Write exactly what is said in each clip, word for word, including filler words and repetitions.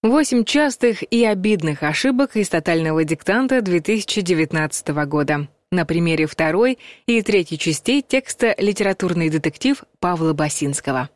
Восемь частых и обидных ошибок из тотального диктанта две тысячи девятнадцатого года. На примере второй и третьей частей текста «Литературный детектив» Павла Басинского.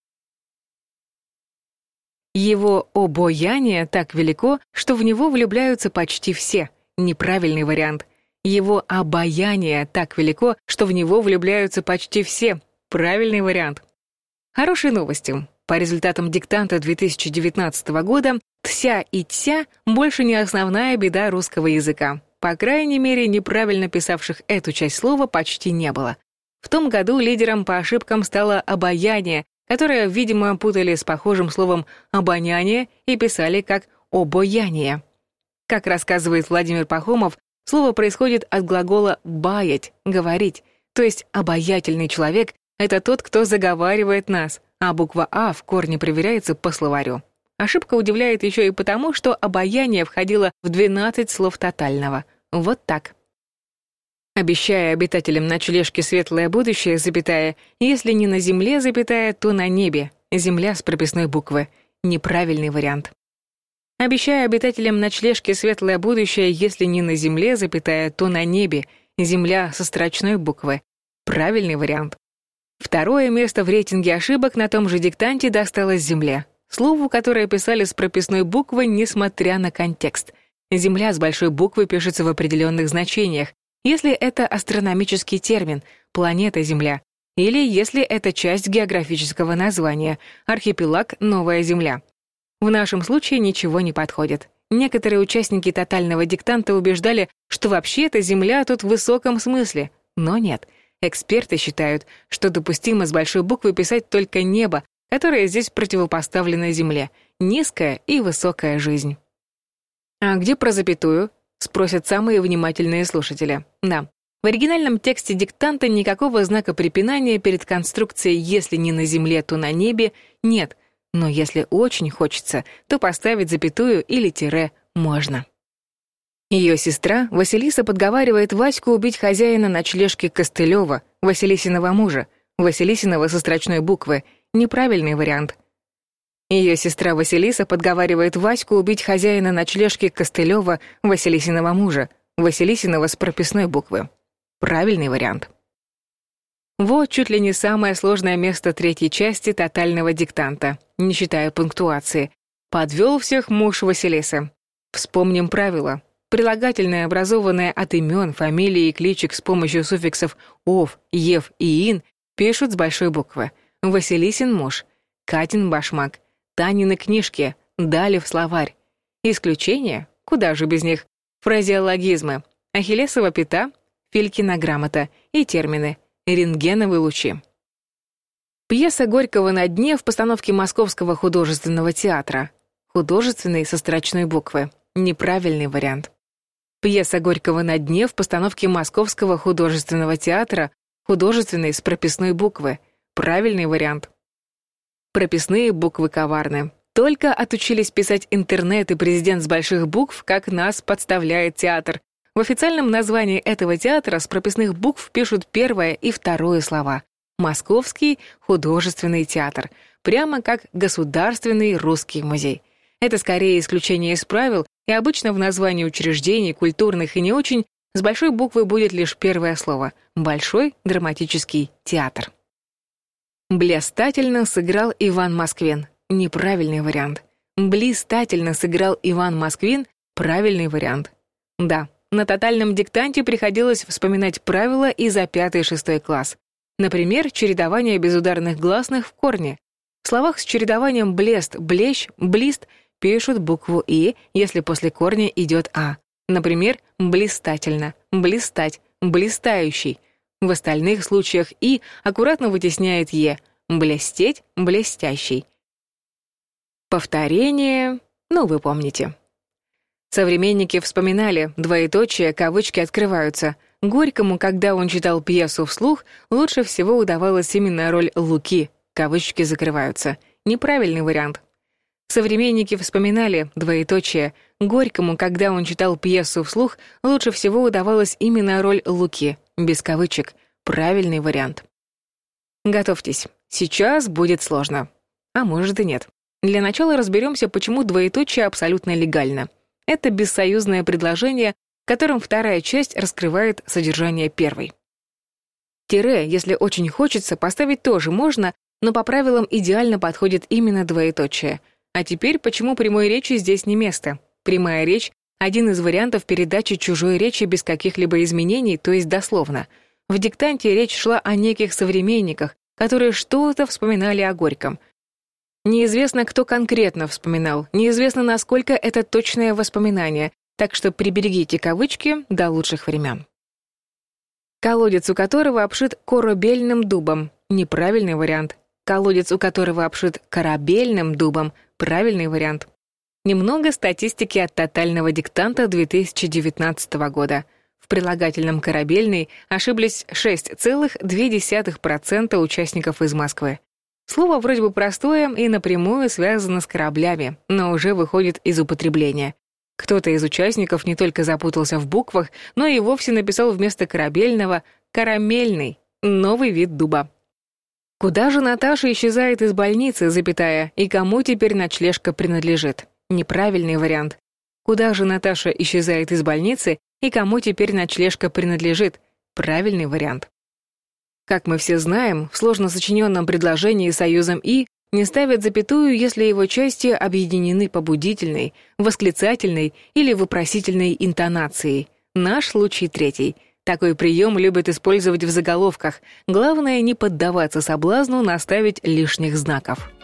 Его обаяние так велико, что в него влюбляются почти все. Неправильный вариант. Его обаяние так велико, что в него влюбляются почти все. Правильный вариант. Хорошие новости. По результатам диктанта две тысячи девятнадцатого года «тся» и «тся» больше не основная беда русского языка. По крайней мере, неправильно писавших эту часть слова почти не было. В том году лидером по ошибкам стало обаяние, которое, видимо, путали с похожим словом «обоняние» и писали как «обаяние». Как рассказывает Владимир Пахомов, слово происходит от глагола «баять» — «говорить», то есть обаятельный человек — это тот, кто заговаривает нас, а буква «а» в корне проверяется по словарю. Ошибка удивляет еще и потому, что обаяние входило в двенадцать слов тотального. Вот так. Обещая обитателям ночлежки светлое будущее, запятая, если не на земле, запятая, то на небе. Земля с прописной буквы. Неправильный вариант. Обещая обитателям ночлежки светлое будущее, если не на земле, запятая, то на небе. Земля со строчной буквы. Правильный вариант. Второе место в рейтинге ошибок на том же диктанте досталось земле. Слову, которое писали с прописной буквы, несмотря на контекст. Земля с большой буквы пишется в определенных значениях, если это астрономический термин «планета Земля», или если это часть географического названия «архипелаг Новая Земля». В нашем случае ничего не подходит. Некоторые участники тотального диктанта убеждали, что вообще-то Земля тут в высоком смысле, но нет. Эксперты считают, что допустимо с большой буквы писать только небо, которое здесь противопоставлено Земле, низкая и высокая жизнь. А где про запятую? Спросят самые внимательные слушатели. Да, в оригинальном тексте диктанта никакого знака препинания перед конструкцией «если не на земле, то на небе» нет, но если очень хочется, то поставить запятую или тире можно. Ее сестра Василиса подговаривает Ваську убить хозяина ночлежки Костылева, Василисиного мужа, Василисиного со строчной буквы. Неправильный вариант. Ее сестра Василиса подговаривает Ваську убить хозяина ночлежки Костылева, Василисиного мужа, Василисиного с прописной буквы. Правильный вариант. Вот чуть ли не самое сложное место третьей части тотального диктанта, не считая пунктуации. Подвел всех муж Василисы. Вспомним правило. Прилагательное, образованное от имен, фамилии и кличек с помощью суффиксов «ов», «ев» и «ин», пишут с большой буквы. Василисин муж, Катин башмак, Танины книжки, Далев словарь. Исключение, куда же без них, фразеологизмы, Ахиллесова пята, Филькина грамота и термины рентгеновые лучи. Пьеса Горького «На дне» в постановке Московского художественного театра. Художественный со строчной буквы. Неправильный вариант. Пьеса Горького «На дне» в постановке Московского художественного театра. Художественный с прописной буквы. Правильный вариант. Прописные буквы коварны. Только отучились писать интернет и президент с больших букв, как нас подставляет театр. В официальном названии этого театра с прописных букв пишут первое и второе слова. Московский художественный театр. Прямо как Государственный русский музей. Это скорее исключение из правил, и обычно в названии учреждений, культурных и не очень, с большой буквы будет лишь первое слово — Большой драматический театр. Блистательно сыграл Иван Москвин. Неправильный вариант. Блистательно сыграл Иван Москвин. Правильный вариант. Да, на тотальном диктанте приходилось вспоминать правила и за пятый-шестой класс. Например, чередование безударных гласных в корне. В словах с чередованием блест, блещ, блист пишут букву «и», если после корня идет «а». Например, блистательно, блистать, блистающий. В остальных случаях «и» аккуратно вытесняет «е», блестеть, блестящий. Повторение, ну вы помните. Современники вспоминали, двоеточие, кавычки открываются. Горькому, когда он читал пьесу вслух, лучше всего удавалась именно роль Луки, кавычки закрываются. Неправильный вариант. Современники вспоминали, двоеточие, Горькому, когда он читал пьесу вслух, лучше всего удавалась именно роль Луки, без кавычек. Правильный вариант. Готовьтесь, сейчас будет сложно. А может и нет. Для начала разберемся, почему двоеточие абсолютно легально. Это бессоюзное предложение, в котором вторая часть раскрывает содержание первой. Тире, если очень хочется, поставить тоже можно, но по правилам идеально подходит именно двоеточие. А теперь, почему прямой речи здесь не место? Прямая речь — один из вариантов передачи чужой речи без каких-либо изменений, то есть дословно. В диктанте речь шла о неких современниках, которые что-то вспоминали о Горьком. Неизвестно, кто конкретно вспоминал, неизвестно, насколько это точное воспоминание, так что приберегите кавычки до лучших времен. Колодец, у которого обшит корабельным дубом — неправильный вариант. Колодец, у которого обшит корабельным дубом — правильный вариант. Немного статистики от тотального диктанта две тысячи девятнадцатого года. В прилагательном «корабельный» ошиблись шесть целых две десятых процента участников из Москвы. Слово вроде бы простое и напрямую связано с кораблями, но уже выходит из употребления. Кто-то из участников не только запутался в буквах, но и вовсе написал вместо корабельного «карамельный» — новый вид дуба. Куда же Наташа исчезает из больницы, запятая, и кому теперь ночлежка принадлежит? Неправильный вариант. Куда же Наташа исчезает из больницы, и кому теперь ночлежка принадлежит? Правильный вариант. Как мы все знаем, в сложно сочиненном предложении союзом «и» не ставят запятую, если его части объединены побудительной, восклицательной или вопросительной интонацией. Наш случай третий. Такой прием любят использовать в заголовках. Главное, не поддаваться соблазну наставить лишних знаков.